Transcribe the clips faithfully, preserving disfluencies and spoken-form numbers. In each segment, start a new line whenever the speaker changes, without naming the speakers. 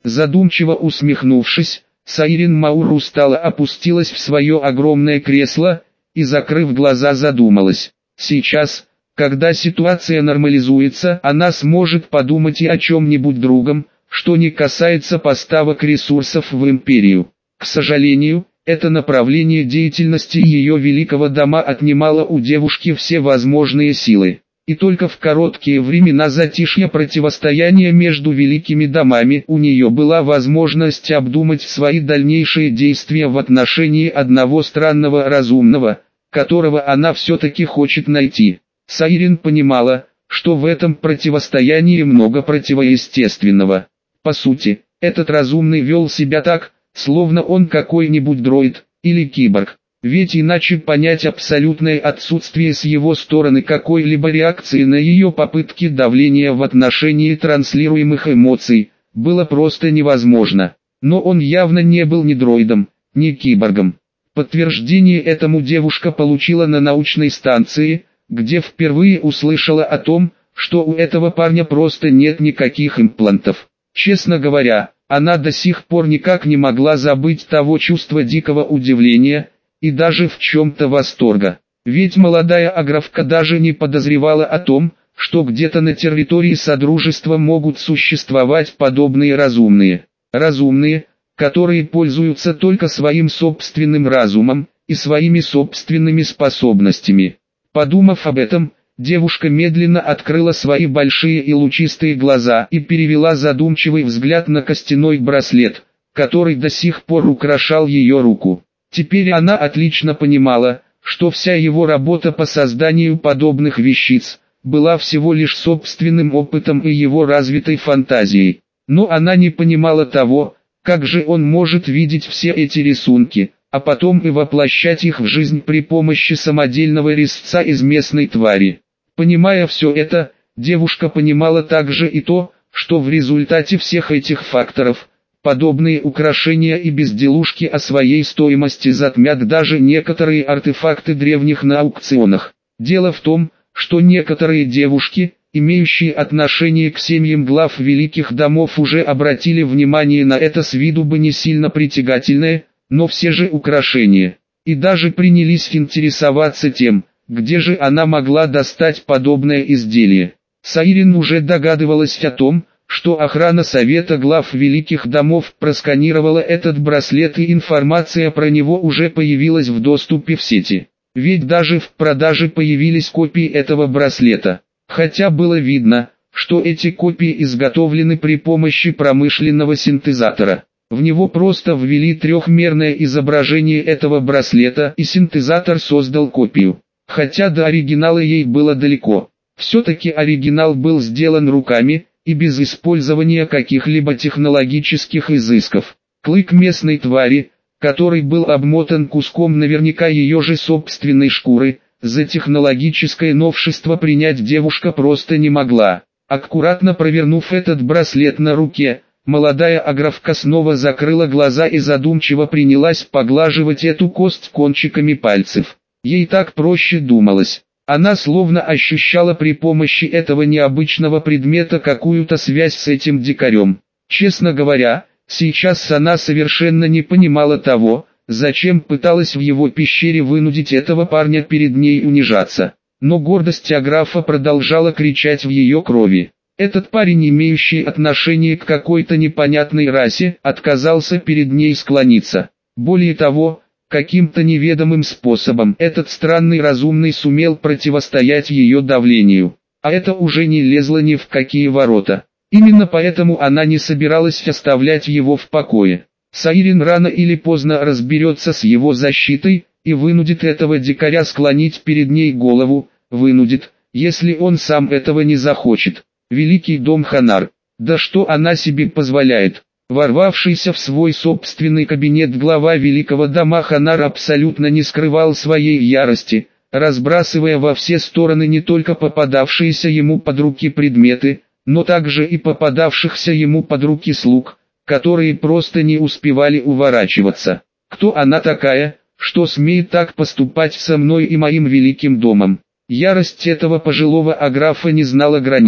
Задумчиво усмехнувшись, Сайрин Маур устало опустилась в свое огромное кресло и, закрыв глаза, задумалась. Сейчас, когда ситуация нормализуется, она сможет подумать и о чем-нибудь другом, что не касается поставок ресурсов в империю. К сожалению, это направление деятельности ее великого дома отнимало у девушки все возможные силы. И только в короткие времена затишья противостояния между великими домами у нее была возможность обдумать свои дальнейшие действия в отношении одного странного разумного, которого она все-таки хочет найти. Сайрин понимала, что в этом противостоянии много противоестественного. По сути, этот разумный вел себя так, словно он какой-нибудь дроид или киборг. Ведь иначе понять абсолютное отсутствие с его стороны какой-либо реакции на ее попытки давления в отношении транслируемых эмоций было просто невозможно. Но он явно не был ни дроидом, ни киборгом. Подтверждение этому девушка получила на научной станции, где впервые услышала о том, что у этого парня просто нет никаких имплантов. Честно говоря, она до сих пор никак не могла забыть того чувства дикого удивления и даже в чем-то восторга. Ведь молодая аграфка даже не подозревала о том, что где-то на территории Содружества могут существовать подобные разумные. Разумные, которые пользуются только своим собственным разумом и своими собственными способностями. Подумав об этом, девушка медленно открыла свои большие и лучистые глаза и перевела задумчивый взгляд на костяной браслет, который до сих пор украшал ее руку. Теперь она отлично понимала, что вся его работа по созданию подобных вещиц была всего лишь собственным опытом и его развитой фантазией. Но она не понимала того, как же он может видеть все эти рисунки, а потом и воплощать их в жизнь при помощи самодельного резца из местной твари. Понимая все это, девушка понимала также и то, что в результате всех этих факторов, подобные украшения и безделушки о своей стоимости затмят даже некоторые артефакты древних на аукционах. Дело в том, что некоторые девушки, имеющие отношение к семьям глав великих домов, уже обратили внимание на это с виду бы не сильно притягательное, но все же украшение, и даже принялись интересоваться тем, где же она могла достать подобное изделие. Сайрин уже догадывалась о том, что охрана Совета глав великих домов просканировала этот браслет, и информация про него уже появилась в доступе в сети. Ведь даже в продаже появились копии этого браслета. Хотя было видно, что эти копии изготовлены при помощи промышленного синтезатора. В него просто ввели трехмерное изображение этого браслета, и синтезатор создал копию. Хотя до оригинала ей было далеко. Все-таки оригинал был сделан руками и без использования каких-либо технологических изысков. Клык местной твари, который был обмотан куском наверняка ее же собственной шкуры, за технологическое новшество принять девушка просто не могла. Аккуратно провернув этот браслет на руке, молодая аграфка снова закрыла глаза и задумчиво принялась поглаживать эту кость кончиками пальцев. Ей так проще думалось. Она словно ощущала при помощи этого необычного предмета какую-то связь с этим дикарем. Честно говоря, сейчас она совершенно не понимала того, зачем пыталась в его пещере вынудить этого парня перед ней унижаться. Но гордость аграфа продолжала кричать в ее крови. Этот парень, имеющий отношение к какой-то непонятной расе, отказался перед ней склониться. Более того, каким-то неведомым способом этот странный разумный сумел противостоять ее давлению. А это уже не лезло ни в какие ворота. Именно поэтому она не собиралась оставлять его в покое. Сайрин рано или поздно разберется с его защитой и вынудит этого дикаря склонить перед ней голову, вынудит, если он сам этого не захочет. Великий дом Ханар. Да что она себе позволяет? Ворвавшийся в свой собственный кабинет глава великого дома Ханар абсолютно не скрывал своей ярости, разбрасывая во все стороны не только попадавшиеся ему под руки предметы, но также и попадавшихся ему под руки слуг, которые просто не успевали уворачиваться. Кто она такая, что смеет так поступать со мной и моим великим домом? Ярость этого пожилого аграфа не знала границ.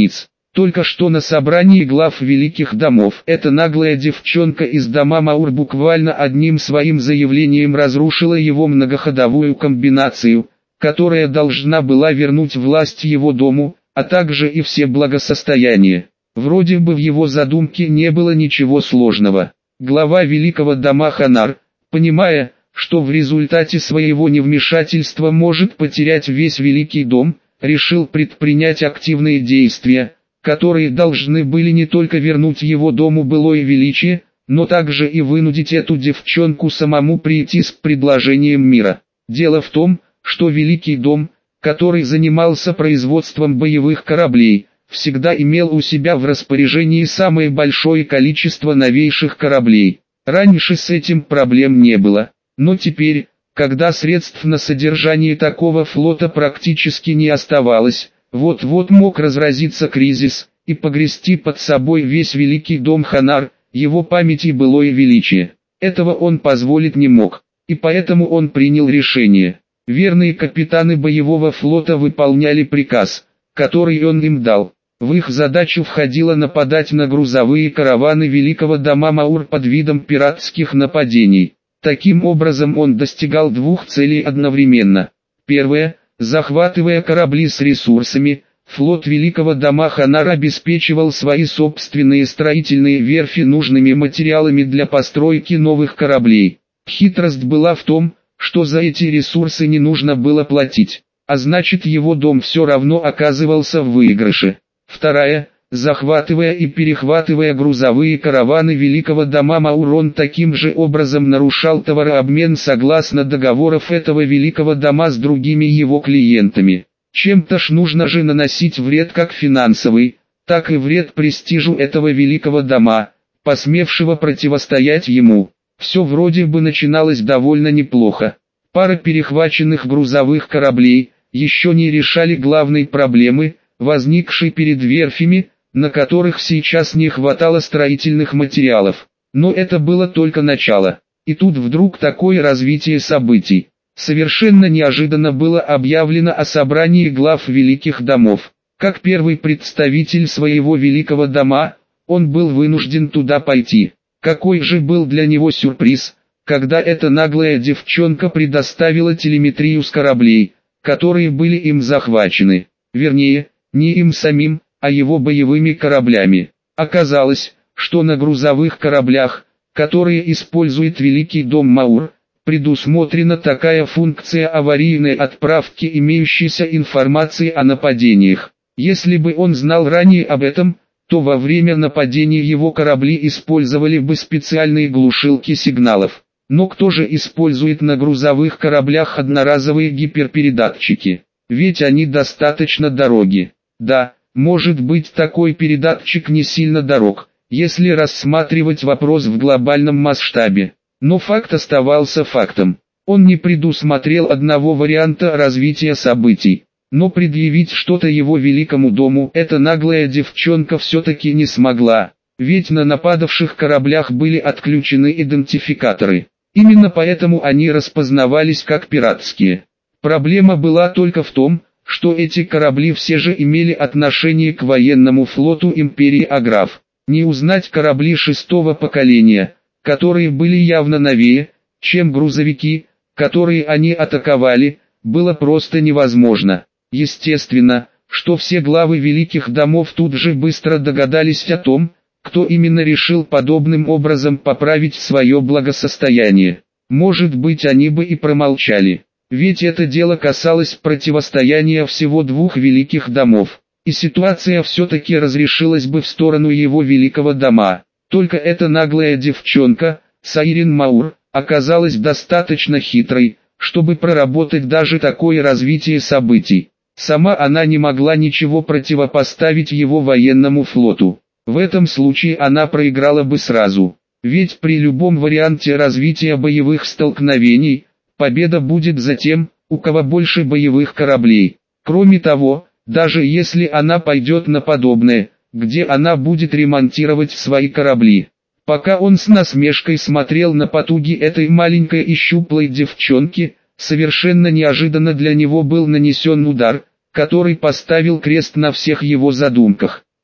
Только что на собрании глав великих домов эта наглая девчонка из дома Маур буквально одним своим заявлением разрушила его многоходовую комбинацию, которая должна была вернуть власть его дому, а также и все благосостояние. Вроде бы в его задумке не было ничего сложного. Глава великого дома Ханар, понимая, что в результате своего невмешательства может потерять весь великий дом, решил предпринять активные действия, которые должны были не только вернуть его дому былое величие, но также и вынудить эту девчонку самому прийти с предложением мира. Дело в том, что великий дом, который занимался производством боевых кораблей, всегда имел у себя в распоряжении самое большое количество новейших кораблей. Раньше с этим проблем не было, но теперь, когда средств на содержание такого флота практически не оставалось, вот-вот мог разразиться кризис и погрести под собой весь великий дом Ханар, его память и былое величие. Этого он позволить не мог, и поэтому он принял решение. Верные капитаны боевого флота выполняли приказ, который он им дал. В их задачу входило нападать на грузовые караваны великого дома Маур под видом пиратских нападений. Таким образом он достигал двух целей одновременно. Первое, захватывая корабли с ресурсами, флот великого дома Ханар обеспечивал свои собственные строительные верфи нужными материалами для постройки новых кораблей. Хитрость была в том, что за эти ресурсы не нужно было платить, а значит его дом все равно оказывался в выигрыше. Вторая, захватывая и перехватывая грузовые караваны великого дома Маур, он таким же образом нарушал товарообмен согласно договоров этого великого дома с другими его клиентами. Чем-то ж нужно же наносить вред как финансовый, так и вред престижу этого великого дома, посмевшего противостоять ему. Все вроде бы начиналось довольно неплохо. Пара перехваченных грузовых кораблей еще не решали главной проблемы, возникшей перед верфями, на которых сейчас не хватало строительных материалов. Но это было только начало. И тут вдруг такое развитие событий. Совершенно неожиданно было объявлено о собрании глав великих домов. Как первый представитель своего великого дома, он был вынужден туда пойти. Какой же был для него сюрприз, когда эта наглая девчонка предоставила телеметрию с кораблей, которые были им захвачены. Вернее, не им самим, а его боевыми кораблями. Оказалось, что на грузовых кораблях, которые использует великий дом Маур, предусмотрена такая функция аварийной отправки имеющейся информации о нападениях. Если бы он знал ранее об этом, то во время нападения его корабли использовали бы специальные глушилки сигналов. Но кто же использует на грузовых кораблях одноразовые гиперпередатчики? Ведь они достаточно дороги. Да, может быть, такой передатчик не сильно дорог, если рассматривать вопрос в глобальном масштабе. Но факт оставался фактом. Он не предусмотрел одного варианта развития событий. Но предъявить что-то его великому дому эта наглая девчонка все-таки не смогла, ведь на нападавших кораблях были отключены идентификаторы. Именно поэтому они распознавались как пиратские. Проблема была только в том, что эти корабли все же имели отношение к военному флоту империи Аграф. Не узнать корабли шестого поколения, которые были явно новее, чем грузовики, которые они атаковали, было просто невозможно. Естественно, что все главы великих домов тут же быстро догадались о том, кто именно решил подобным образом поправить свое благосостояние. Может быть, они бы и промолчали, ведь это дело касалось противостояния всего двух великих домов, и ситуация все-таки разрешилась бы в сторону его великого дома. Только эта наглая девчонка, Сайрин Маур, оказалась достаточно хитрой, чтобы проработать даже такое развитие событий. Сама она не могла ничего противопоставить его военному флоту. В этом случае она проиграла бы сразу. Ведь при любом варианте развития боевых столкновений, победа будет за тем, у кого больше боевых кораблей. Кроме того, даже если она пойдет на подобное, где она будет ремонтировать свои корабли? Пока он с насмешкой смотрел на потуги этой маленькой и щуплой девчонки, совершенно неожиданно для него был нанесен удар, который поставил крест на всех его задумках.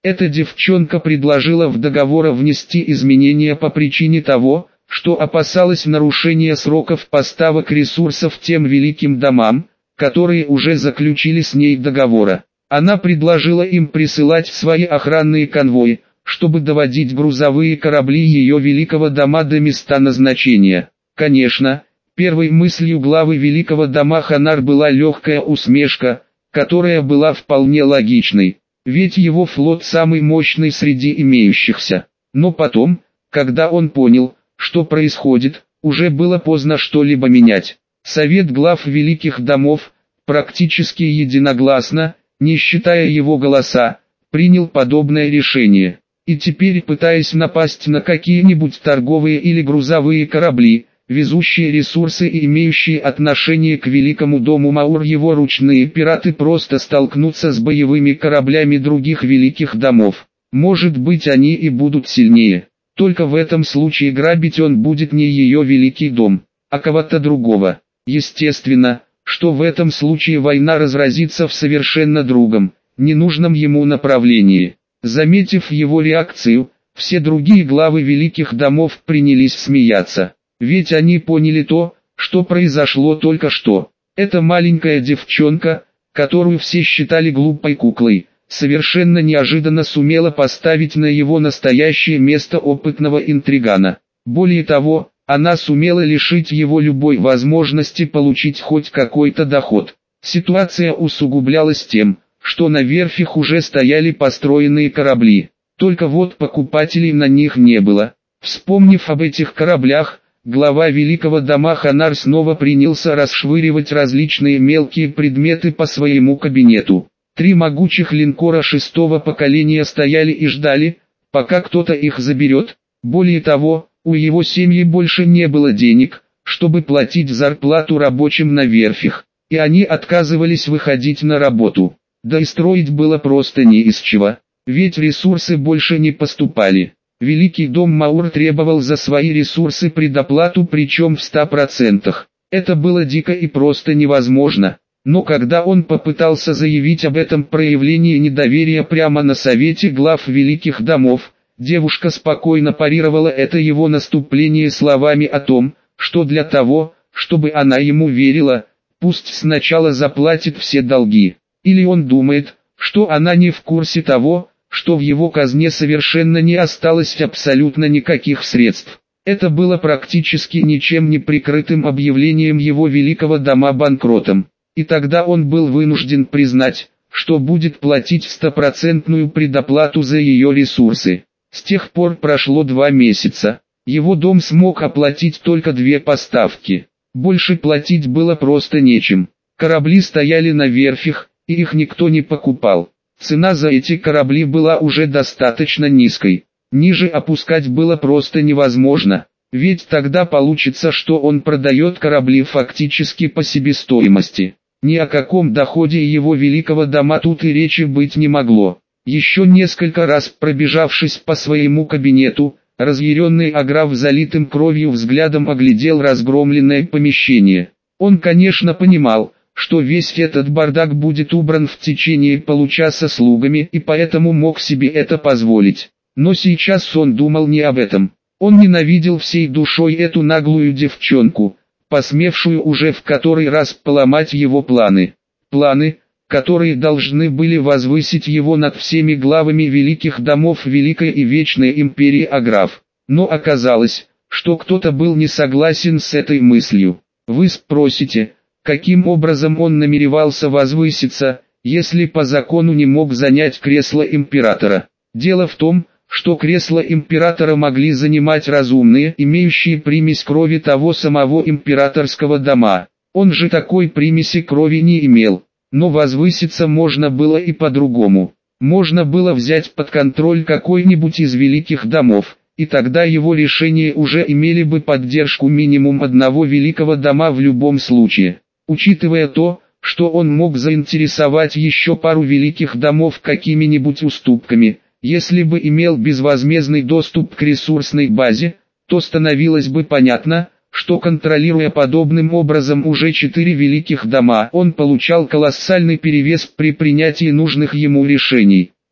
Эта девчонка предложила в договор внести изменения по причине того, что опасалась нарушения сроков поставок ресурсов тем великим домам, которые уже заключили с ней договора. Она предложила им присылать свои охранные конвои, чтобы доводить грузовые корабли ее великого дома до места назначения. Конечно, первой мыслью главы великого дома Ханар была легкая усмешка, которая была вполне логичной, ведь его флот самый мощный среди имеющихся. Но потом, когда он понял, что происходит, уже было поздно что-либо менять. Совет глав великих домов, практически единогласно, не считая его голоса, принял подобное решение. И теперь, пытаясь напасть на какие-нибудь торговые или грузовые корабли, везущие ресурсы и имеющие отношение к великому дому Маур, его ручные пираты просто столкнутся с боевыми кораблями других великих домов. Может быть, они и будут сильнее. Только в этом случае грабить он будет не ее великий дом, а кого-то другого. Естественно, что в этом случае война разразится в совершенно другом, ненужном ему направлении. Заметив его реакцию, все другие главы великих домов принялись смеяться. Ведь они поняли то, что произошло только что. Эта маленькая девчонка, которую все считали глупой куклой, совершенно неожиданно сумела поставить на его настоящее место опытного интригана. Более того, она сумела лишить его любой возможности получить хоть какой-то доход. Ситуация усугублялась тем, что на верфях уже стояли построенные корабли. Только вот покупателей на них не было. Вспомнив об этих кораблях, глава великого дома Ханар снова принялся расшвыривать различные мелкие предметы по своему кабинету. Три могучих линкора шестого поколения стояли и ждали, пока кто-то их заберет. Более того, у его семьи больше не было денег, чтобы платить зарплату рабочим на верфях, и они отказывались выходить на работу. Да и строить было просто не из чего, ведь ресурсы больше не поступали. Великий дом Маур требовал за свои ресурсы предоплату, причем в ста процентах. Это было дико и просто невозможно. Но когда он попытался заявить об этом проявлении недоверия прямо на совете глав великих домов, девушка спокойно парировала это его наступление словами о том, что для того, чтобы она ему верила, пусть сначала заплатит все долги. Или он думает, что она не в курсе того, что в его казне совершенно не осталось абсолютно никаких средств. Это было практически ничем не прикрытым объявлением его великого дома банкротом. И тогда он был вынужден признать, что будет платить стопроцентную предоплату за ее ресурсы. С тех пор прошло два месяца. Его дом смог оплатить только две поставки. Больше платить было просто нечем. Корабли стояли на верфях, и их никто не покупал. Цена за эти корабли была уже достаточно низкой. Ниже опускать было просто невозможно, ведь тогда получится, что он продает корабли фактически по себестоимости. Ни о каком доходе его великого дома тут и речи быть не могло. Еще несколько раз пробежавшись по своему кабинету, разъяренный Аграф залитым кровью взглядом оглядел разгромленное помещение. Он, конечно, понимал, что весь этот бардак будет убран в течение получаса слугами, и поэтому мог себе это позволить. Но сейчас он думал не об этом. Он ненавидел всей душой эту наглую девчонку, посмевшую уже в который раз поломать его планы. Планы, которые должны были возвысить его над всеми главами великих домов Великой и Вечной Империи Аграф. Но оказалось, что кто-то был не согласен с этой мыслью. Вы спросите, каким образом он намеревался возвыситься, если по закону не мог занять кресло императора? Дело в том, что кресло императора могли занимать разумные, имеющие примесь крови того самого императорского дома. Он же такой примеси крови не имел. Но возвыситься можно было и по-другому. Можно было взять под контроль какой-нибудь из великих домов, и тогда его решения уже имели бы поддержку минимум одного великого дома в любом случае. Учитывая то, что он мог заинтересовать еще пару великих домов какими-нибудь уступками, если бы имел безвозмездный доступ к ресурсной базе, то становилось бы понятно, что контролируя подобным образом уже четыре великих дома, он получал колоссальный перевес при принятии нужных ему решений.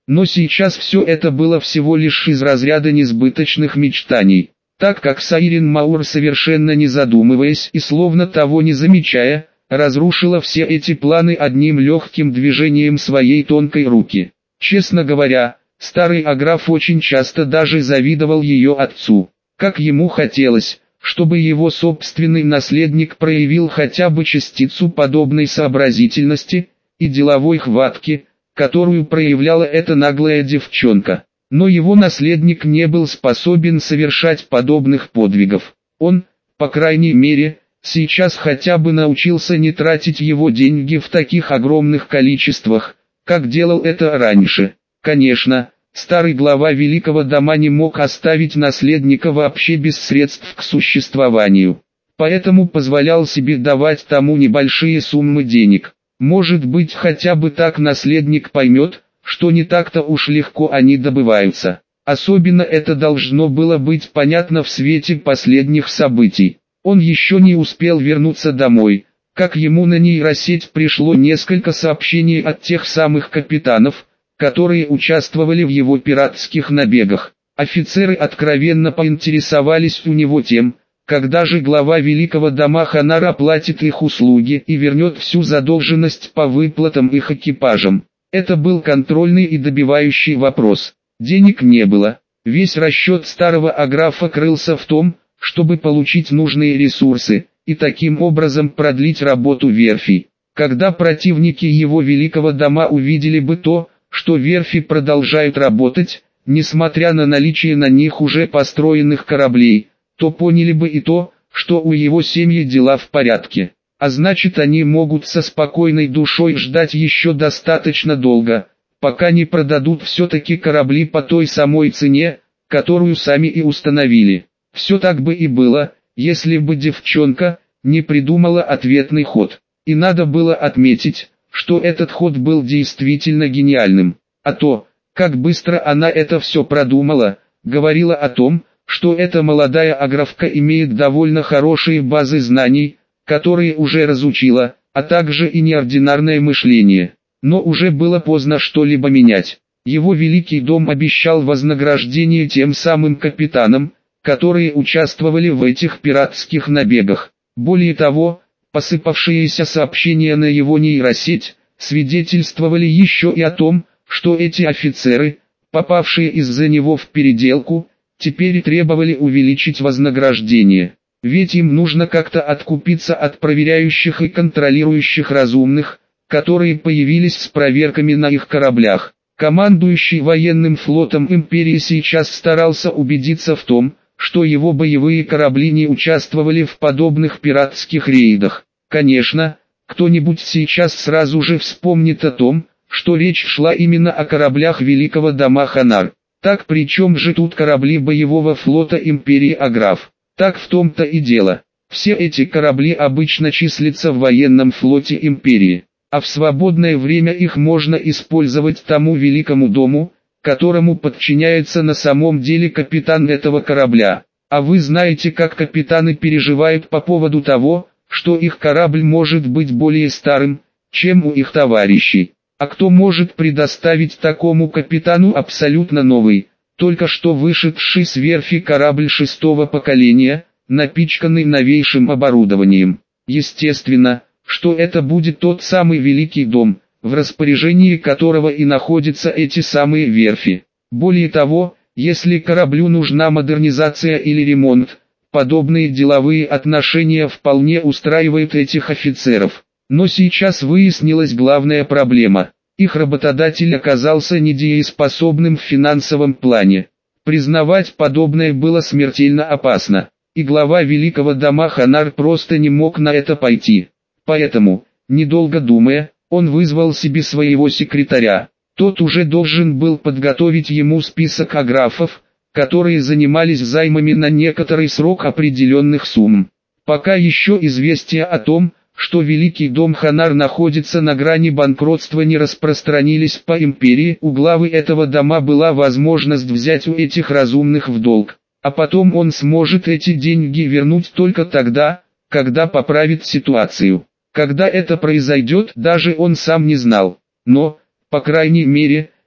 Но сейчас все это было всего лишь из разряда несбыточных мечтаний, так как Сайрин Маур, совершенно не задумываясь и словно того не замечая, разрушила все эти планы одним легким движением своей тонкой руки. Честно говоря, старый Аграф очень часто даже завидовал ее отцу. Как ему хотелось, чтобы его собственный наследник проявил хотя бы частицу подобной сообразительности и деловой хватки, которую проявляла эта наглая девчонка. Но его наследник не был способен совершать подобных подвигов. Он, по крайней мере, сейчас хотя бы научился не тратить его деньги в таких огромных количествах, как делал это раньше. Конечно, старый глава Великого дома не мог оставить наследника вообще без средств к существованию. Поэтому позволял себе давать тому небольшие суммы денег. Может быть, хотя бы так наследник поймет, что не так-то уж легко они добываются. Особенно это должно было быть понятно в свете последних событий. Он еще не успел вернуться домой, как ему на нейросеть пришло несколько сообщений от тех самых капитанов, которые участвовали в его пиратских набегах. Офицеры откровенно поинтересовались у него тем, когда же глава Великого дома Ханар оплатит их услуги и вернет всю задолженность по выплатам их экипажам. Это был контрольный и добивающий вопрос. Денег не было. Весь расчет старого Аграфа крылся в том, чтобы получить нужные ресурсы, и таким образом продлить работу верфи. Когда противники его Великого дома увидели бы то, что верфи продолжают работать, несмотря на наличие на них уже построенных кораблей, то поняли бы и то, что у его семьи дела в порядке. А значит, они могут со спокойной душой ждать еще достаточно долго, пока не продадут все-таки корабли по той самой цене, которую сами и установили. Все так бы и было, если бы девчонка не придумала ответный ход. И надо было отметить, что этот ход был действительно гениальным. А то, как быстро она это все продумала, говорила о том, что эта молодая аграфка имеет довольно хорошие базы знаний, которые уже разучила, а также и неординарное мышление. Но уже было поздно что-либо менять. Его Великий дом обещал вознаграждение тем самым капитанам, которые участвовали в этих пиратских набегах. Более того, посыпавшиеся сообщения на его нейросеть свидетельствовали еще и о том, что эти офицеры, попавшие из-за него в переделку, теперь требовали увеличить вознаграждение. Ведь им нужно как-то откупиться от проверяющих и контролирующих разумных, которые появились с проверками на их кораблях. Командующий военным флотом империи сейчас старался убедиться в том, что его боевые корабли не участвовали в подобных пиратских рейдах. Конечно, кто-нибудь сейчас сразу же вспомнит о том, что речь шла именно о кораблях Великого дома Ханар. Так при чем же тут корабли боевого флота империи Аграф? Так в том-то и дело. Все эти корабли обычно числятся в военном флоте империи, а в свободное время их можно использовать тому Великому дому, которому подчиняется на самом деле капитан этого корабля. А вы знаете, как капитаны переживают по поводу того, что их корабль может быть более старым, чем у их товарищей. А кто может предоставить такому капитану абсолютно новый, только что вышедший с верфи корабль шестого поколения, напичканный новейшим оборудованием? Естественно, что это будет тот самый Великий дом, в распоряжении которого и находятся эти самые верфи. Более того, если кораблю нужна модернизация или ремонт, подобные деловые отношения вполне устраивают этих офицеров. Но сейчас выяснилась главная проблема. Их работодатель оказался недееспособным в финансовом плане. Признавать подобное было смертельно опасно, и глава Великого дома Ханар просто не мог на это пойти. Поэтому, недолго думая, он вызвал себе своего секретаря. Тот уже должен был подготовить ему список аграфов, которые занимались займами на некоторый срок определенных сумм. Пока еще известия о том, что Великий дом Ханар находится на грани банкротства, не распространились по империи, у главы этого дома была возможность взять у этих разумных в долг, а потом он сможет эти деньги вернуть только тогда, когда поправит ситуацию. Когда это произойдет, даже он сам не знал. Но, по крайней мере,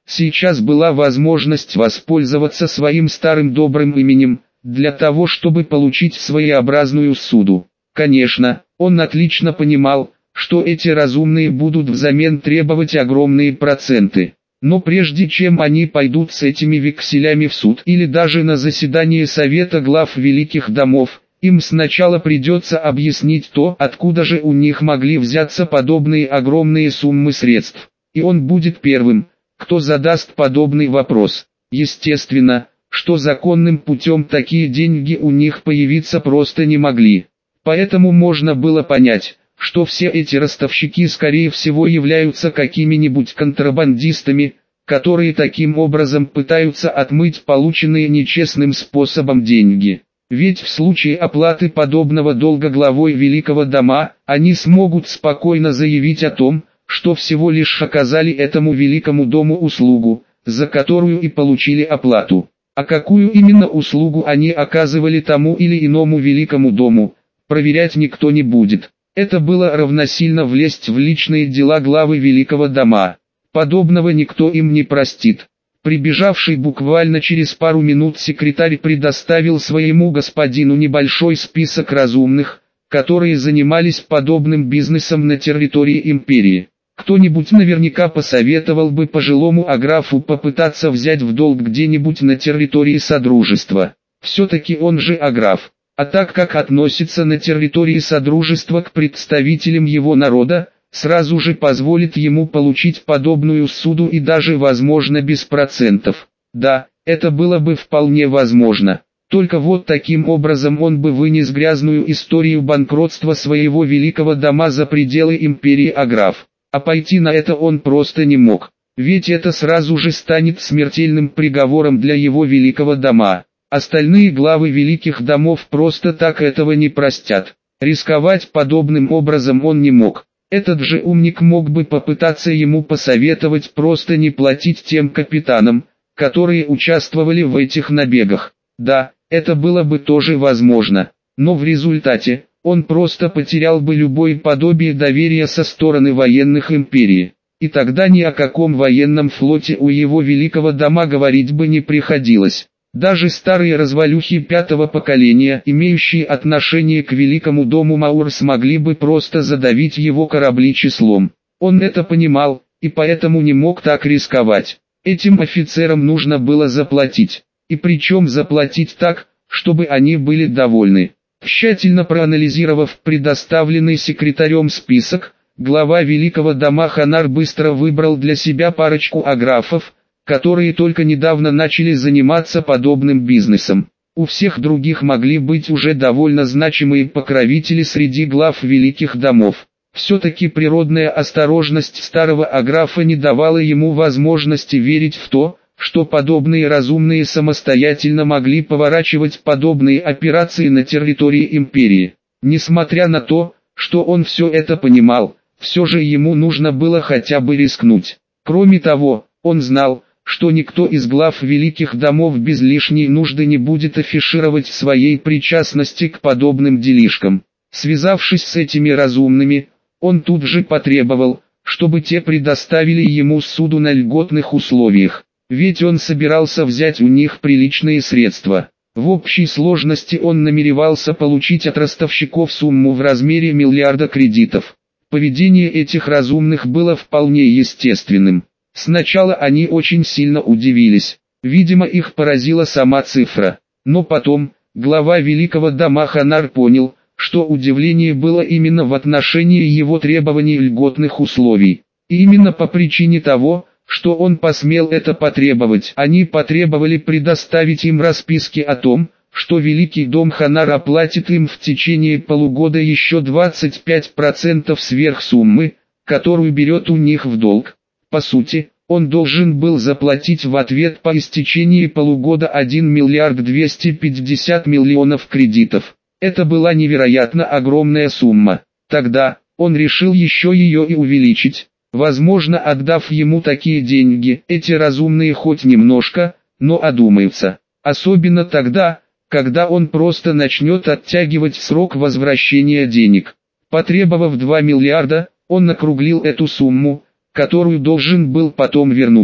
Сейчас была возможность воспользоваться своим старым добрым именем, для того чтобы получить своеобразную ссуду. Конечно, он отлично понимал, что эти разумные будут взамен требовать огромные проценты. Но прежде чем они пойдут с этими векселями в суд или даже на заседание Совета глав великих домов, им сначала придется объяснить то, откуда же у них могли взяться подобные огромные суммы средств. И он будет первым, кто задаст подобный вопрос. Естественно, что законным путем такие деньги у них появиться просто не могли. Поэтому можно было понять, что все эти ростовщики скорее всего являются какими-нибудь контрабандистами, которые таким образом пытаются отмыть полученные нечестным способом деньги. Ведь в случае оплаты подобного долга главой великого дома, они смогут спокойно заявить о том, что всего лишь оказали этому великому дому услугу, за которую и получили оплату. А какую именно услугу они оказывали тому или иному великому дому, проверять никто не будет. Это было равносильно влезть в личные дела главы великого дома. Подобного никто им не простит. Прибежавший буквально через пару минут секретарь предоставил своему господину небольшой список разумных, которые занимались подобным бизнесом на территории империи. Кто-нибудь наверняка посоветовал бы пожилому аграфу попытаться взять в долг где-нибудь на территории Содружества. Все-таки он же аграф. А так как относится на территории Содружества к представителям его народа, сразу же позволит ему получить подобную ссуду и даже возможно без процентов. Да, это было бы вполне возможно. Только вот таким образом он бы вынес грязную историю банкротства своего великого дома за пределы империи аграф. А пойти на это он просто не мог. Ведь это сразу же станет смертельным приговором для его великого дома. Остальные главы великих домов просто так этого не простят. Рисковать подобным образом он не мог. Этот же умник мог бы попытаться ему посоветовать просто не платить тем капитанам, которые участвовали в этих набегах. Да, это было бы тоже возможно. Но в результате, он просто потерял бы любое подобие доверия со стороны военных империи. И тогда ни о каком военном флоте у его великого дома говорить бы не приходилось. Даже старые развалюхи пятого поколения, имеющие отношение к великому дому Маур, смогли бы просто задавить его корабли числом. Он это понимал, и поэтому не мог так рисковать. Этим офицерам нужно было заплатить. И причем заплатить так, чтобы они были довольны. Тщательно проанализировав предоставленный секретарем список, глава великого дома Ханар быстро выбрал для себя парочку аграфов, которые только недавно начали заниматься подобным бизнесом. У всех других могли быть уже довольно значимые покровители среди глав великих домов. Все-таки природная осторожность старого аграфа не давала ему возможности верить в то, что подобные разумные самостоятельно могли поворачивать подобные операции на территории империи. Несмотря на то, что он все это понимал, все же ему нужно было хотя бы рискнуть. Кроме того, он знал, что никто из глав великих домов без лишней нужды не будет афишировать своей причастности к подобным делишкам. Связавшись с этими разумными, он тут же потребовал, чтобы те предоставили ему ссуду на льготных условиях, ведь он собирался взять у них приличные средства. В общей сложности он намеревался получить от ростовщиков сумму в размере миллиарда кредитов. Поведение этих разумных было вполне естественным. Сначала они очень сильно удивились, видимо их поразила сама цифра. Но потом, глава великого дома Ханар понял, что удивление было именно в отношении его требований льготных условий. И именно по причине того, что он посмел это потребовать, они потребовали предоставить им расписки о том, что великий дом Ханар оплатит им в течение полугода еще двадцать пять процентов сверх суммы, которую берет у них в долг. По сути, он должен был заплатить в ответ по истечении полугода один миллиард двести пятьдесят миллионов кредитов. Это была невероятно огромная сумма. Тогда, он решил еще ее и увеличить. Возможно, отдав ему такие деньги, эти разумные хоть немножко, но одумаются. Особенно тогда, когда он просто начнет оттягивать срок возвращения денег. Потребовав два миллиарда, он округлил эту сумму, которую должен был потом вернуть.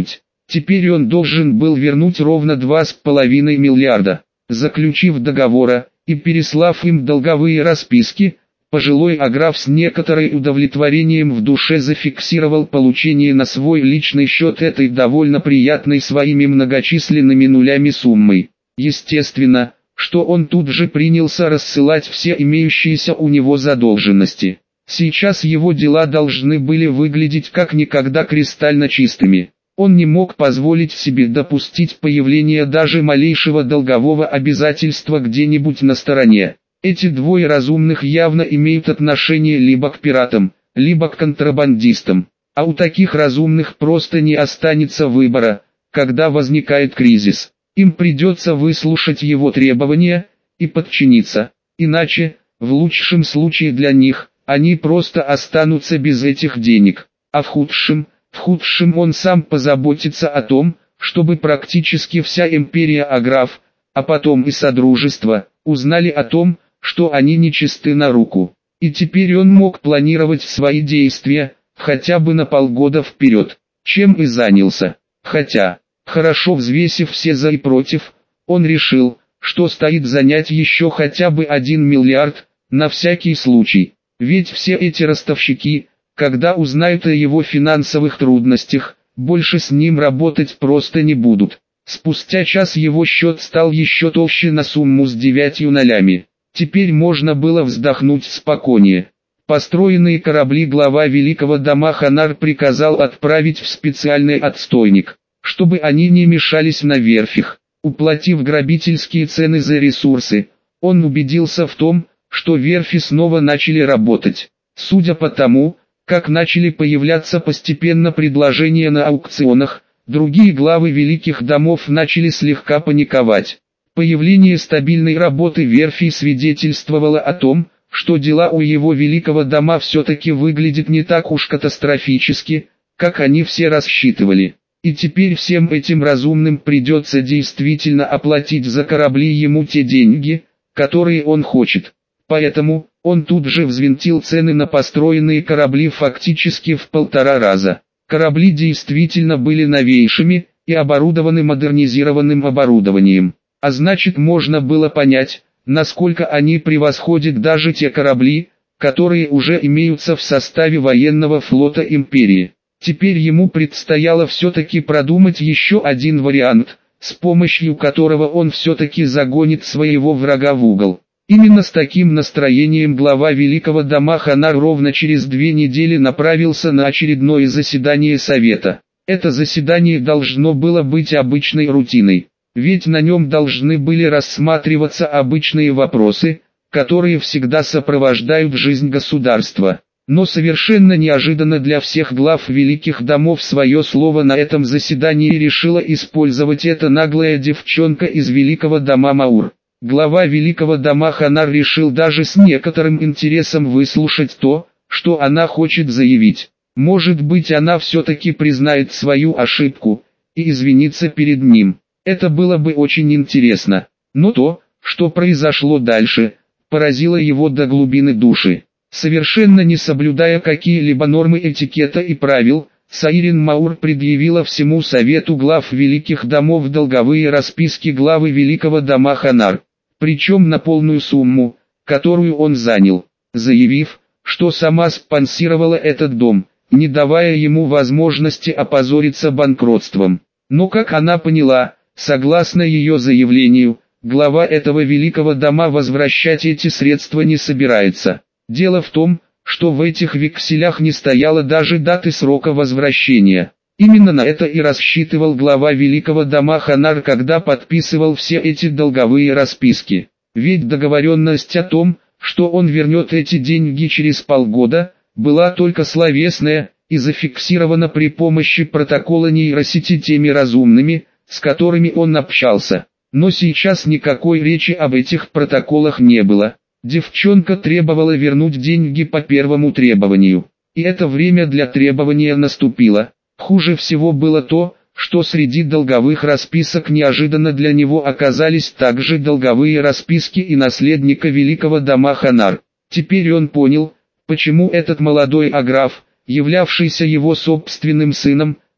Теперь он должен был вернуть ровно два с половиной миллиарда. Заключив договора и переслав им долговые расписки, пожилой аграф с некоторой удовлетворением в душе зафиксировал получение на свой личный счет этой довольно приятной своими многочисленными нулями суммой. Естественно, что он тут же принялся рассылать все имеющиеся у него задолженности. Сейчас его дела должны были выглядеть как никогда кристально чистыми. Он не мог позволить себе допустить появление даже малейшего долгового обязательства где-нибудь на стороне. Эти двое разумных явно имеют отношение либо к пиратам, либо к контрабандистам. А у таких разумных просто не останется выбора, когда возникает кризис. Им придется выслушать его требования и подчиниться. Иначе, в лучшем случае для них, они просто останутся без этих денег. А в худшем, в худшем он сам позаботится о том, чтобы практически вся империя аграф, а потом и содружество, узнали о том, что они нечисты на руку. И теперь он мог планировать свои действия, хотя бы на полгода вперед, чем и занялся. Хотя, хорошо взвесив все за и против, он решил, что стоит занять еще хотя бы один миллиард, на всякий случай. Ведь все эти ростовщики, когда узнают о его финансовых трудностях, больше с ним работать просто не будут. Спустя час его счет стал еще толще на сумму с девятью нолями. Теперь можно было вздохнуть спокойнее. Построенные корабли глава Великого дома Ханар приказал отправить в специальный отстойник, чтобы они не мешались на верфях. Уплатив грабительские цены за ресурсы, он убедился в том, что верфи снова начали работать. Судя по тому, как начали появляться постепенно предложения на аукционах, другие главы великих домов начали слегка паниковать. Появление стабильной работы верфей свидетельствовало о том, что дела у его великого дома все-таки выглядят не так уж катастрофически, как они все рассчитывали. И теперь всем этим разумным придется действительно оплатить за корабли ему те деньги, которые он хочет. Поэтому, он тут же взвинтил цены на построенные корабли фактически в полтора раза. Корабли действительно были новейшими и оборудованы модернизированным оборудованием. А значит, можно было понять, насколько они превосходят даже те корабли, которые уже имеются в составе военного флота империи. Теперь ему предстояло все-таки продумать еще один вариант, с помощью которого он все-таки загонит своего врага в угол. Именно с таким настроением глава Великого дома Ханар ровно через две недели направился на очередное заседание совета. Это заседание должно было быть обычной рутиной, ведь на нем должны были рассматриваться обычные вопросы, которые всегда сопровождают жизнь государства. Но совершенно неожиданно для всех глав великих домов свое слово на этом заседании решила использовать эта наглая девчонка из Великого дома Маур. Глава Великого дома Ханар решил даже с некоторым интересом выслушать то, что она хочет заявить. Может быть, она все-таки признает свою ошибку и извинится перед ним. Это было бы очень интересно. Но то, что произошло дальше, поразило его до глубины души. Совершенно не соблюдая какие-либо нормы этикета и правил, Сайрин Маур предъявила всему совету глав великих домов долговые расписки главы Великого дома Ханар, причем на полную сумму, которую он занял, заявив, что сама спонсировала этот дом, не давая ему возможности опозориться банкротством. Но как она поняла, согласно ее заявлению, глава этого Великого дома возвращать эти средства не собирается. Дело в том, что в этих векселях не стояло даже даты срока возвращения. Именно на это и рассчитывал глава Великого дома Ханар, когда подписывал все эти долговые расписки. Ведь договоренность о том, что он вернет эти деньги через полгода, была только словесная и зафиксирована при помощи протокола нейросети теми разумными, с которыми он общался. Но сейчас никакой речи об этих протоколах не было. Девчонка требовала вернуть деньги по первому требованию. И это время для требования наступило. Хуже всего было то, что среди долговых расписок неожиданно для него оказались также долговые расписки и наследника Великого дома Ханар. Теперь он понял, почему этот молодой аграф, являвшийся его собственным сыном,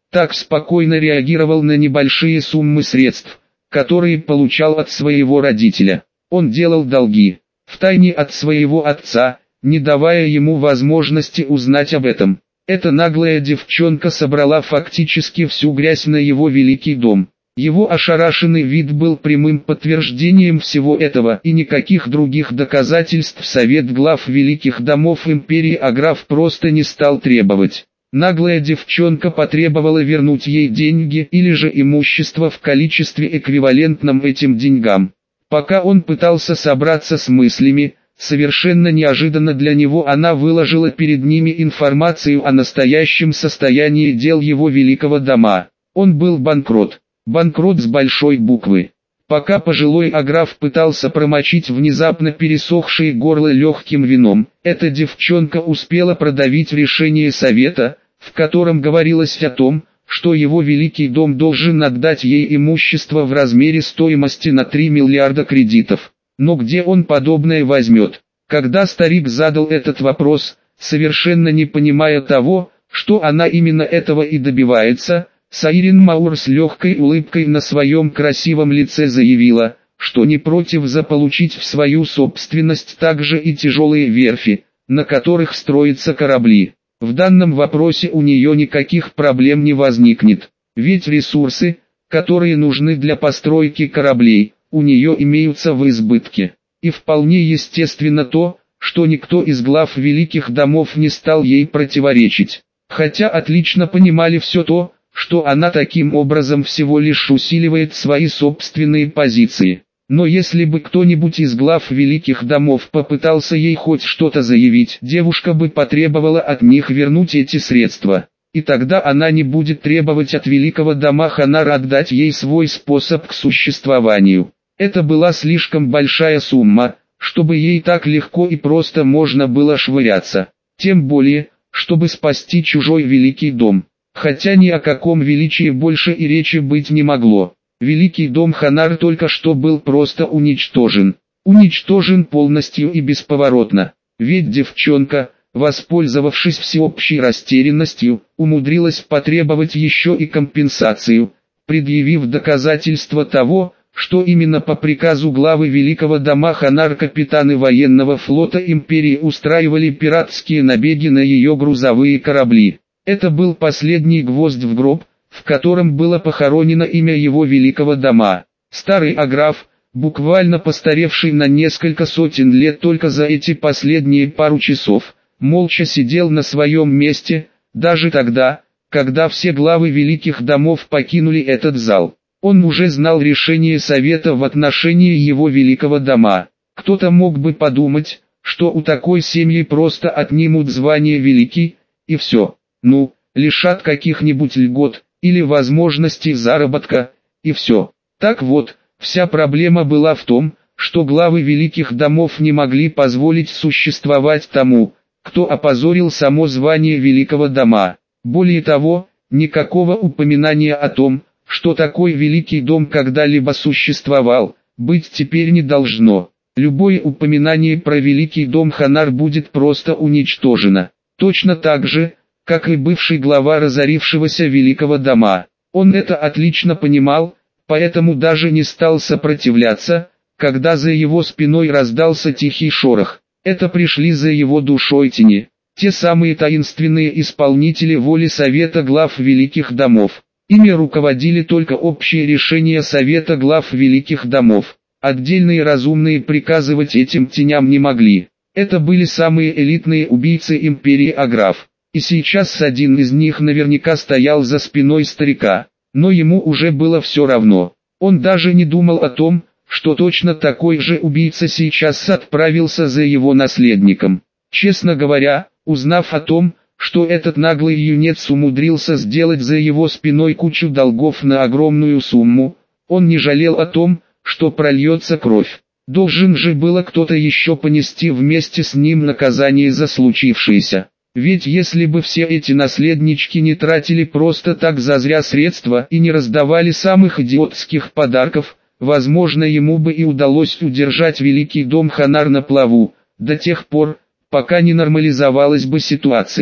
так спокойно реагировал на небольшие суммы средств, которые получал от своего родителя. Он делал долги, втайне от своего отца, не давая ему возможности узнать об этом. Эта наглая девчонка собрала фактически всю грязь на его великий дом. Его ошарашенный вид был прямым подтверждением всего этого, и никаких других доказательств Совет глав великих домов империи Аграф просто не стал требовать. Наглая девчонка потребовала вернуть ей деньги или же имущество в количестве эквивалентном этим деньгам. Пока он пытался собраться с мыслями, совершенно неожиданно для него она выложила перед ними информацию о настоящем состоянии дел его великого дома. Он был банкрот. Банкрот с большой буквы. Пока пожилой Аграф пытался промочить внезапно пересохшее горло легким вином, эта девчонка успела продавить решение совета, в котором говорилось о том, что его великий дом должен отдать ей имущество в размере стоимости на три миллиарда кредитов. Но где он подобное возьмет? Когда старик задал этот вопрос, совершенно не понимая того, что она именно этого и добивается, Сайрин Маур с легкой улыбкой на своем красивом лице заявила, что не против заполучить в свою собственность также и тяжелые верфи, на которых строятся корабли. В данном вопросе у нее никаких проблем не возникнет, ведь ресурсы, которые нужны для постройки кораблей, у нее имеются в избытке. И вполне естественно то, что никто из глав великих домов не стал ей противоречить, хотя отлично понимали все то, что она таким образом всего лишь усиливает свои собственные позиции. Но если бы кто-нибудь из глав великих домов попытался ей хоть что-то заявить, девушка бы потребовала от них вернуть эти средства. И тогда она не будет требовать от великого дома Ханар отдать ей свой способ к существованию. Это была слишком большая сумма, чтобы ей так легко и просто можно было швыряться. Тем более, чтобы спасти чужой великий дом. Хотя ни о каком величии больше и речи быть не могло. Великий дом Ханар только что был просто уничтожен. Уничтожен полностью и бесповоротно. Ведь девчонка, воспользовавшись всеобщей растерянностью, умудрилась потребовать еще и компенсацию, предъявив доказательства того, что именно по приказу главы великого дома Ханар капитаны военного флота империи устраивали пиратские набеги на ее грузовые корабли. Это был последний гвоздь в гроб, в котором было похоронено имя его великого дома. Старый Аграф, буквально постаревший на несколько сотен лет только за эти последние пару часов, молча сидел на своем месте, даже тогда, когда все главы великих домов покинули этот зал. Он уже знал решение совета в отношении его великого дома. Кто-то мог бы подумать, что у такой семьи просто отнимут звание великий, и все. Ну, лишат каких-нибудь льгот, или возможностей заработка, и все. Так вот, вся проблема была в том, что главы великих домов не могли позволить существовать тому, кто опозорил само звание великого дома. Более того, никакого упоминания о том, что такой великий дом когда-либо существовал, быть теперь не должно. Любое упоминание про великий дом Ханар будет просто уничтожено. Точно так же, как и бывший глава разорившегося великого дома. Он это отлично понимал, поэтому даже не стал сопротивляться, когда за его спиной раздался тихий шорох. Это пришли за его душой тени, те самые таинственные исполнители воли Совета глав великих домов. Ими руководили только общие решения Совета глав великих домов. Отдельные разумные приказывать этим теням не могли. Это были самые элитные убийцы империи Аграф. И сейчас один из них наверняка стоял за спиной старика, но ему уже было все равно. Он даже не думал о том, что точно такой же убийца сейчас отправился за его наследником. Честно говоря, узнав о том, что этот наглый юнец умудрился сделать за его спиной кучу долгов на огромную сумму, он не жалел о том, что прольется кровь. Должен же было кто-то еще понести вместе с ним наказание за случившееся. Ведь если бы все эти наследнички не тратили просто так зазря средства и не раздавали самых идиотских подарков, возможно ему бы и удалось удержать великий дом Ханар на плаву, до тех пор, пока не нормализовалась бы ситуация.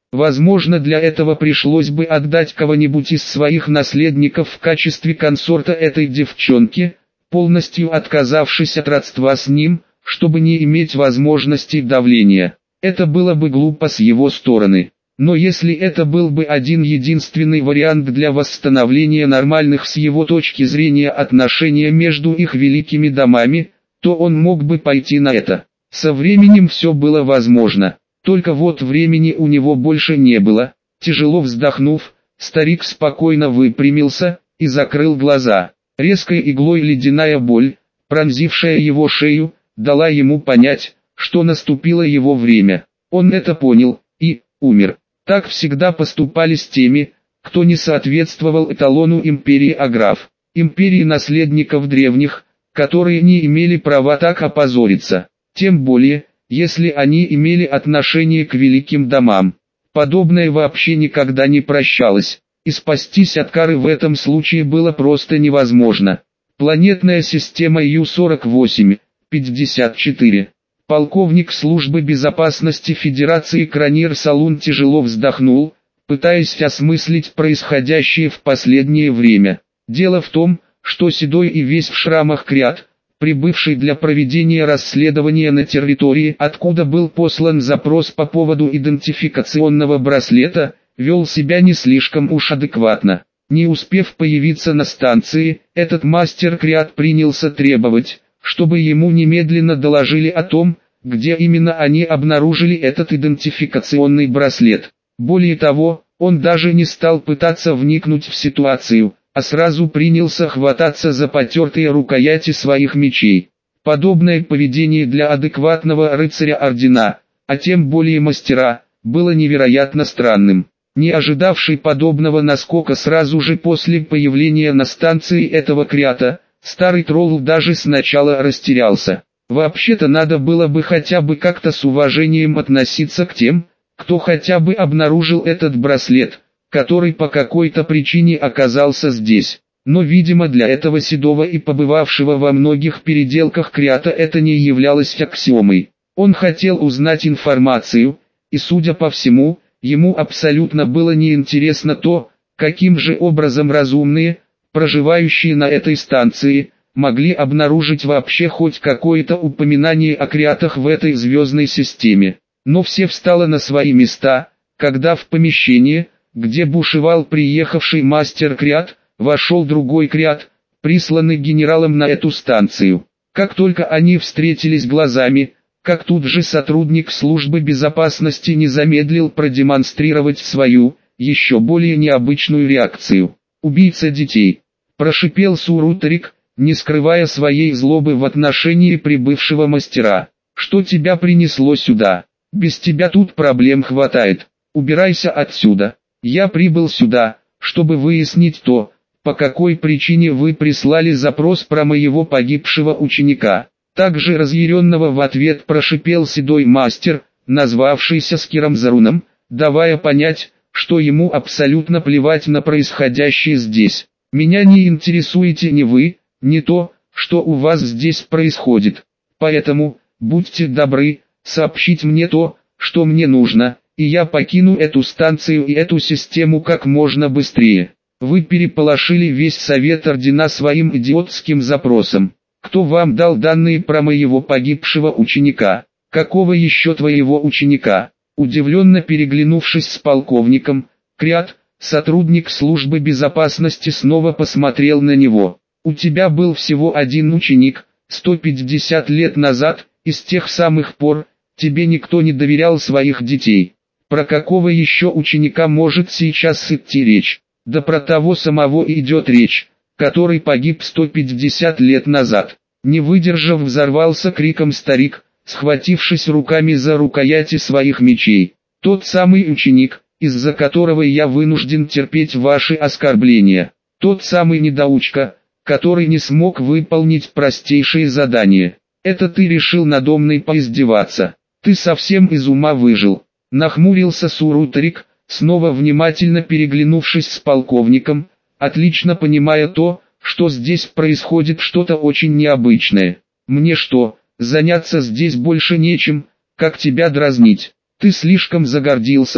Возможно, для этого пришлось бы отдать кого-нибудь из своих наследников в качестве консорта этой девчонки, полностью отказавшись от родства с ним, чтобы не иметь возможности давления. Это было бы глупо с его стороны. Но если это был бы один единственный вариант для восстановления нормальных с его точки зрения отношений между их великими домами, то он мог бы пойти на это. Со временем все было возможно. Только вот времени у него больше не было. Тяжело вздохнув, старик спокойно выпрямился и закрыл глаза. Резкой иглой ледяная боль, пронзившая его шею, дала ему понять, что наступило его время. Он это понял и умер. Так всегда поступали с теми, кто не соответствовал эталону империи Аграф, империи наследников древних, которые не имели права так опозориться. Тем более, если они имели отношение к великим домам. Подобное вообще никогда не прощалось, и спастись от кары в этом случае было просто невозможно. Планетная система Ю сорок восемь пятьдесят четыре. Полковник службы безопасности Федерации Кранир Салун тяжело вздохнул, пытаясь осмыслить происходящее в последнее время. Дело в том, что седой и весь в шрамах Криат, прибывший для проведения расследования на территории, откуда был послан запрос по поводу идентификационного браслета, вел себя не слишком уж адекватно. Не успев появиться на станции, этот мастер Криат принялся требовать, чтобы ему немедленно доложили о том, где именно они обнаружили этот идентификационный браслет. Более того, он даже не стал пытаться вникнуть в ситуацию, а сразу принялся хвататься за потертые рукояти своих мечей. Подобное поведение для адекватного рыцаря ордена, а тем более мастера, было невероятно странным. Не ожидавший подобного наскока сразу же после появления на станции этого Криата, старый тролл даже сначала растерялся. Вообще-то надо было бы хотя бы как-то с уважением относиться к тем, кто хотя бы обнаружил этот браслет, который по какой-то причине оказался здесь. Но видимо для этого седого и побывавшего во многих переделках Криата это не являлось аксиомой. Он хотел узнать информацию, и судя по всему, ему абсолютно было неинтересно то, каким же образом разумные, проживающие на этой станции, могли обнаружить вообще хоть какое-то упоминание о Криатах в этой звездной системе. Но все встало на свои места, когда в помещение, где бушевал приехавший мастер Криат, вошел другой Криат, присланный генералом на эту станцию. Как только они встретились глазами, как тут же сотрудник службы безопасности не замедлил продемонстрировать свою, еще более необычную реакцию. «Убийца детей», – прошипел Сурутрик, не скрывая своей злобы в отношении прибывшего мастера. «Что тебя принесло сюда? Без тебя тут проблем хватает. Убирайся отсюда. Я прибыл сюда, чтобы выяснить то, по какой причине вы прислали запрос про моего погибшего ученика». Также разъяренного в ответ прошипел седой мастер, назвавшийся Скиром Заруном, давая понять, что ему абсолютно плевать на происходящее здесь. «Меня не интересуете ни вы, ни то, что у вас здесь происходит. Поэтому, будьте добры, сообщить мне то, что мне нужно, и я покину эту станцию и эту систему как можно быстрее». Вы переполошили весь совет ордена своим идиотским запросом. Кто вам дал данные про моего погибшего ученика? Какого еще твоего ученика? Удивленно переглянувшись с полковником, Криат, сотрудник службы безопасности, снова посмотрел на него. У тебя был всего один ученик, сто пятьдесят лет назад, и с тех самых пор, тебе никто не доверял своих детей. Про какого еще ученика может сейчас идти речь? Да про того самого идет речь, который погиб сто пятьдесят лет назад. Не выдержав, взорвался криком старик, схватившись руками за рукояти своих мечей. Тот самый ученик, из-за которого я вынужден терпеть ваши оскорбления. Тот самый недоучка, который не смог выполнить простейшие задания. Это ты решил надо мной поиздеваться. Ты совсем из ума выжил. Нахмурился Сурутрик, снова внимательно переглянувшись с полковником, отлично понимая то, что здесь происходит что-то очень необычное. Мне что, заняться здесь больше нечем, как тебя дразнить? Ты слишком загордился,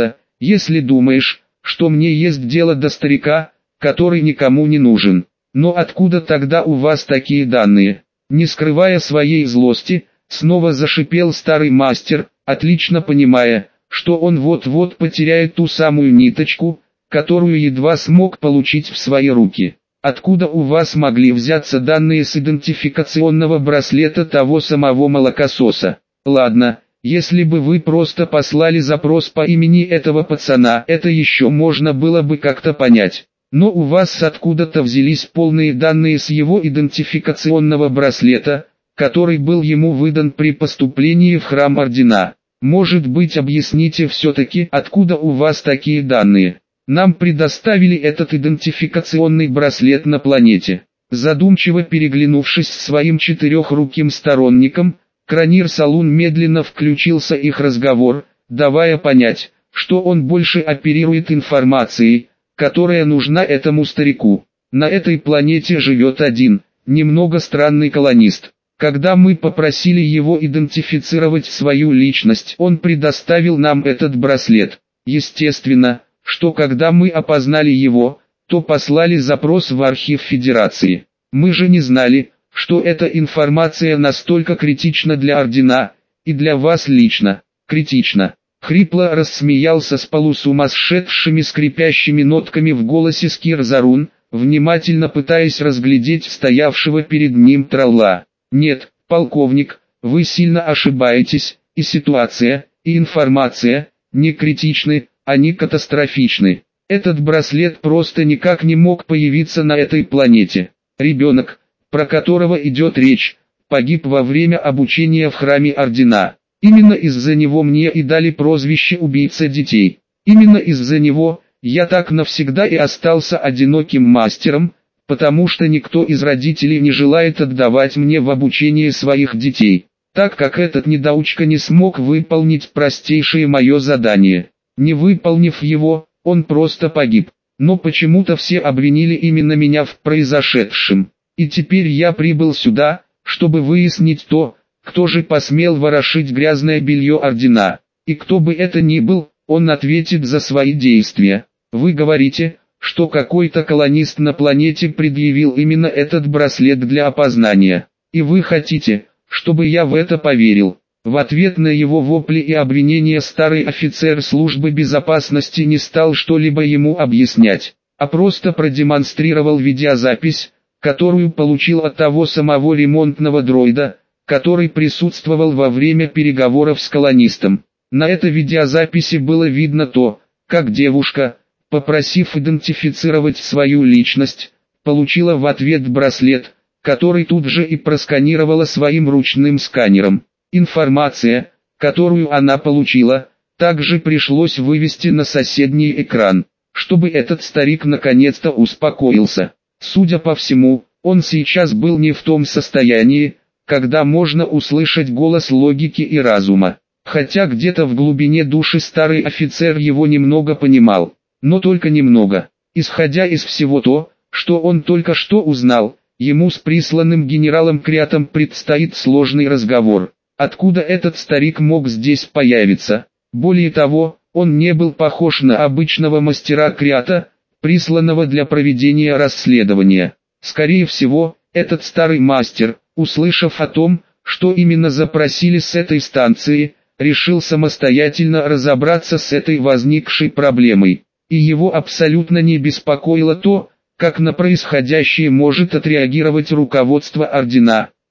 Если думаешь, что мне есть дело до старика, который никому не нужен. Но откуда тогда у вас такие данные? Не скрывая своей злости, снова зашипел старый мастер, отлично понимая, что он вот-вот потеряет ту самую ниточку, которую едва смог получить в свои руки. Откуда у вас могли взяться данные с идентификационного браслета того самого молокососа? Ладно, если бы вы просто послали запрос по имени этого пацана, это еще можно было бы как-то понять. Но у вас откуда-то взялись полные данные с его идентификационного браслета, который был ему выдан при поступлении в храм ордена. Может быть, объясните все-таки, откуда у вас такие данные? Нам предоставили этот идентификационный браслет на планете. Задумчиво переглянувшись с своим четырехруким сторонником, Кранир Салун медленно включился их разговор, давая понять, что он больше оперирует информацией, которая нужна этому старику. На этой планете живет один, немного странный колонист. Когда мы попросили его идентифицировать свою личность, он предоставил нам этот браслет. Естественно, что когда мы опознали его, то послали запрос в архив Федерации. Мы же не знали, что эта информация настолько критична для Ордена, и для вас лично. Критична. Хрипло рассмеялся с полусумасшедшими скрипящими нотками в голосе Скир Зарун, внимательно пытаясь разглядеть стоявшего перед ним тролла. Нет, полковник, вы сильно ошибаетесь, и ситуация, и информация, не критичны, они катастрофичны. Этот браслет просто никак не мог появиться на этой планете. Ребенок, про которого идет речь, погиб во время обучения в храме Ордена. Именно из-за него мне и дали прозвище «убийца детей». Именно из-за него я так навсегда и остался одиноким мастером, потому что никто из родителей не желает отдавать мне в обучение своих детей, так как этот недоучка не смог выполнить простейшее мое задание. Не выполнив его, он просто погиб. Но почему-то все обвинили именно меня в произошедшем. И теперь я прибыл сюда, чтобы выяснить то, кто же посмел ворошить грязное белье Ордена. И кто бы это ни был, он ответит за свои действия. Вы говорите, что какой-то колонист на планете предъявил именно этот браслет для опознания. И вы хотите, чтобы я в это поверил. В ответ на его вопли и обвинения старый офицер службы безопасности не стал что-либо ему объяснять, а просто продемонстрировал видеозапись, которую получил от того самого ремонтного дроида, который присутствовал во время переговоров с колонистом. На этой видеозаписи было видно то, как девушка, попросив идентифицировать свою личность, получила в ответ браслет, который тут же и просканировала своим ручным сканером. Информация, которую она получила, также пришлось вывести на соседний экран, чтобы этот старик наконец-то успокоился. Судя по всему, он сейчас был не в том состоянии, когда можно услышать голос логики и разума. Хотя где-то в глубине души старый офицер его немного понимал, но только немного. Исходя из всего то, что он только что узнал, ему с присланным генералом Криатом предстоит сложный разговор. Откуда этот старик мог здесь появиться? Более того, он не был похож на обычного мастера Криата, присланного для проведения расследования. Скорее всего, этот старый мастер, услышав о том, что именно запросили с этой станции, решил самостоятельно разобраться с этой возникшей проблемой. И его абсолютно не беспокоило то, как на происходящее может отреагировать руководство Ордена.